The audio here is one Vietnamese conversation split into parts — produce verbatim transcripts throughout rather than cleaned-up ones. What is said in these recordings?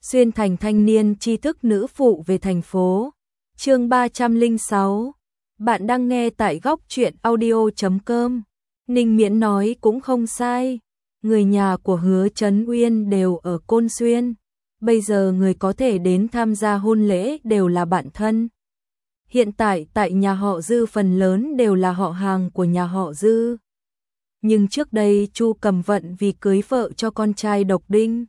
xuyên thành thanh niên tri thức nữ phụ về thành phố. Chương ba trăm lẻ sáu. Bạn đang nghe tại góc truyện audio chấm com. Ninh Miễn nói cũng không sai. Người nhà của Hứa Trấn Uyên đều ở Côn Xuyên. Bây giờ người có thể đến tham gia hôn lễ đều là bạn thân. Hiện tại tại nhà họ Dư phần lớn đều là họ hàng của nhà họ Dư. Nhưng trước đây Chu Cầm Vận vì cưới vợ cho con trai độc đinh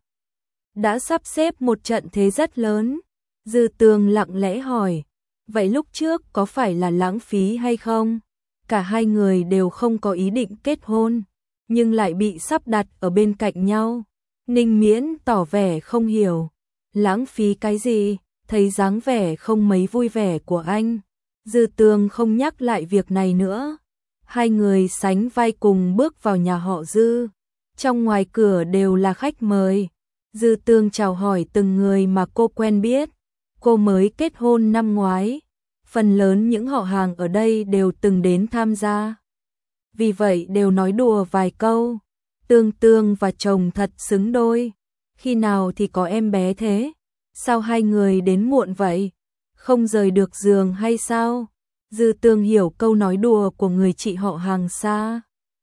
đã sắp xếp một trận thế rất lớn. Dư Tường lặng lẽ hỏi, vậy lúc trước có phải là lãng phí hay không? Cả hai người đều không có ý định kết hôn, nhưng lại bị sắp đặt ở bên cạnh nhau. Ninh Miễn tỏ vẻ không hiểu, lãng phí cái gì? Thấy dáng vẻ không mấy vui vẻ của anh, Dư Tường không nhắc lại việc này nữa. Hai người sánh vai cùng bước vào nhà họ Dư. Trong ngoài cửa đều là khách mời. Dư Tường chào hỏi từng người mà cô quen biết. Cô mới kết hôn năm ngoái. Phần lớn những họ hàng ở đây đều từng đến tham gia. Vì vậy đều nói đùa vài câu. Tương Tương và chồng thật xứng đôi. Khi nào thì có em bé thế? Sao hai người đến muộn vậy? Không rời được giường hay sao? Dư Tường hiểu câu nói đùa của người chị họ hàng xa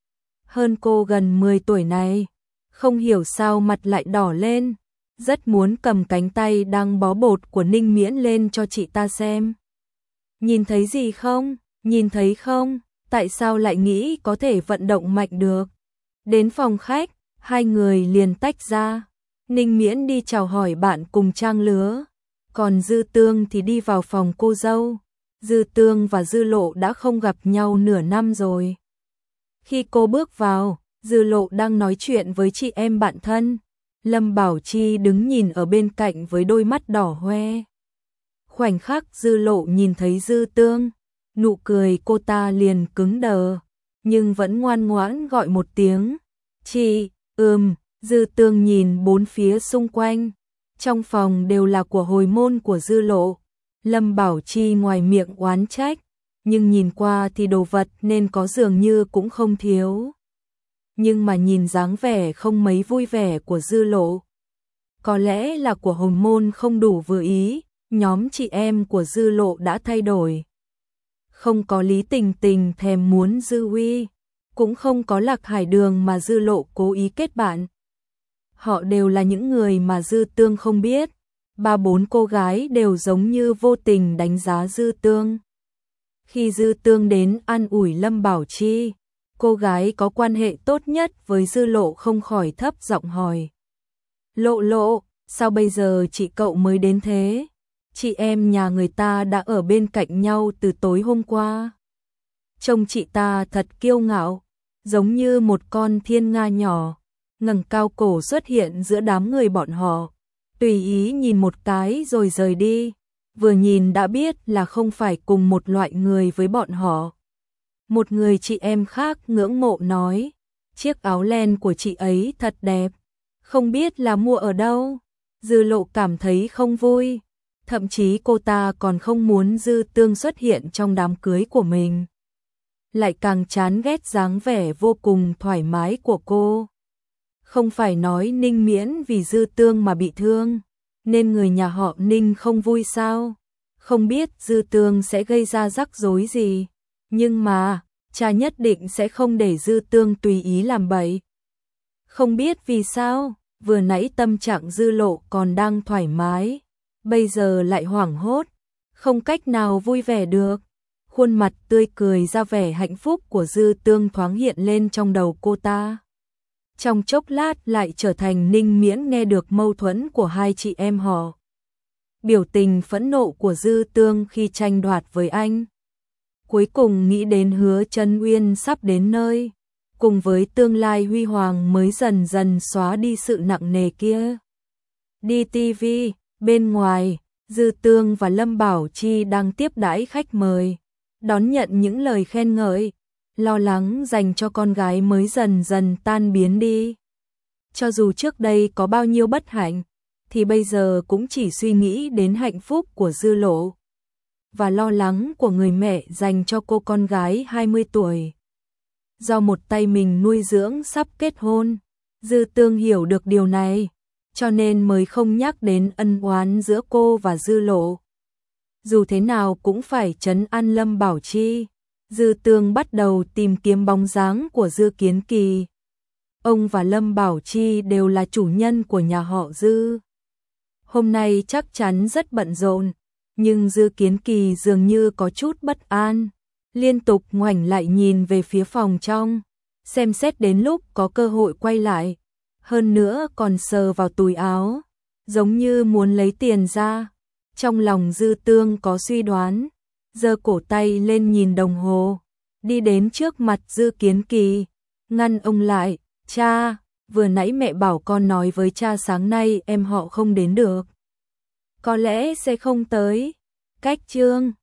hơn cô gần mười tuổi này. Không hiểu sao mặt lại đỏ lên. Rất muốn cầm cánh tay đang bó bột của Ninh Miễn lên cho chị ta xem. Nhìn thấy gì không? Nhìn thấy không? Tại sao lại nghĩ có thể vận động mạnh được? Đến phòng khách, hai người liền tách ra. Ninh Miễn đi chào hỏi bạn cùng trang lứa. Còn Dư Tường thì đi vào phòng cô dâu. Dư Tường và Dư Lộ đã không gặp nhau nửa năm rồi. Khi cô bước vào, Dư Lộ đang nói chuyện với chị em bạn thân. Lâm Bảo Chi đứng nhìn ở bên cạnh với đôi mắt đỏ hoe. Khoảnh khắc Dư Lộ nhìn thấy Dư Tường, nụ cười cô ta liền cứng đờ, nhưng vẫn ngoan ngoãn gọi một tiếng. Chị, ừm, Dư Tường nhìn bốn phía xung quanh. Trong phòng đều là của hồi môn của Dư Lộ. Lâm Bảo Chi ngoài miệng oán trách, nhưng nhìn qua thì đồ vật nên có dường như cũng không thiếu. Nhưng mà nhìn dáng vẻ không mấy vui vẻ của Dư Lộ, có lẽ là của hồi môn không đủ vừa ý. Nhóm chị em của Dư Lộ đã thay đổi. Không có Lý Tình Tình thèm muốn Dư Huy, cũng không có Lạc Hải Đường mà Dư Lộ cố ý kết bạn. Họ đều là những người mà Dư Tường không biết. Ba bốn cô gái đều giống như vô tình đánh giá Dư Tường. Khi Dư Tường đến an ủi Lâm Bảo Chi, cô gái có quan hệ tốt nhất với Dư Lộ không khỏi thấp giọng hỏi. Lộ Lộ, sao bây giờ chị cậu mới đến thế? Chị em nhà người ta đã ở bên cạnh nhau từ tối hôm qua. Trông chị ta thật kiêu ngạo, giống như một con thiên nga nhỏ, ngẩng cao cổ xuất hiện giữa đám người bọn họ. Tùy ý nhìn một cái rồi rời đi, vừa nhìn đã biết là không phải cùng một loại người với bọn họ. Một người chị em khác ngưỡng mộ nói, chiếc áo len của chị ấy thật đẹp, không biết là mua ở đâu. Dư Lộ cảm thấy không vui, thậm chí cô ta còn không muốn Dư Tường xuất hiện trong đám cưới của mình. Lại càng chán ghét dáng vẻ vô cùng thoải mái của cô. Không phải nói Ninh Miễn vì Dư Tường mà bị thương, nên người nhà họ Ninh không vui sao? Không biết Dư Tường sẽ gây ra rắc rối gì, nhưng mà cha nhất định sẽ không để Dư Tường tùy ý làm bậy. Không biết vì sao, vừa nãy tâm trạng Dư Lộ còn đang thoải mái, bây giờ lại hoảng hốt, không cách nào vui vẻ được. Khuôn mặt tươi cười ra vẻ hạnh phúc của Dư Tường thoáng hiện lên trong đầu cô ta. Trong chốc lát lại trở thành Ninh Miễn nghe được mâu thuẫn của hai chị em họ. Biểu tình phẫn nộ của Dư Tường khi tranh đoạt với anh. Cuối cùng nghĩ đến Hứa Trấn Uyên sắp đến nơi, cùng với tương lai huy hoàng mới dần dần xóa đi sự nặng nề kia. Đi ti vi, bên ngoài, Dư Tường và Lâm Bảo Chi đang tiếp đãi khách mời, đón nhận những lời khen ngợi. Lo lắng dành cho con gái mới dần dần tan biến đi. Cho dù trước đây có bao nhiêu bất hạnh, thì bây giờ cũng chỉ suy nghĩ đến hạnh phúc của Dư Lộ và lo lắng của người mẹ dành cho cô con gái hai mươi tuổi. Do một tay mình nuôi dưỡng sắp kết hôn, Dư Tường hiểu được điều này. cho nên mới không nhắc đến ân oán giữa cô và Dư Lộ. Dù thế nào cũng phải trấn an Lâm Bảo Chi. Dư Tương bắt đầu tìm kiếm bóng dáng của Dư Kiến Kỳ. Ông và Lâm Bảo Chi đều là chủ nhân của nhà họ Dư. Hôm nay chắc chắn rất bận rộn, nhưng Dư Kiến Kỳ dường như có chút bất an, liên tục ngoảnh lại nhìn về phía phòng trong, xem xét đến lúc có cơ hội quay lại, hơn nữa còn sờ vào túi áo, giống như muốn lấy tiền ra. Trong lòng Dư Tương có suy đoán, giơ cổ tay lên nhìn đồng hồ, đi đến trước mặt Dư Kiến Kỳ, ngăn ông lại. Cha, vừa nãy mẹ bảo con nói với cha sáng nay em họ không đến được. Có lẽ sẽ không tới. Cách chương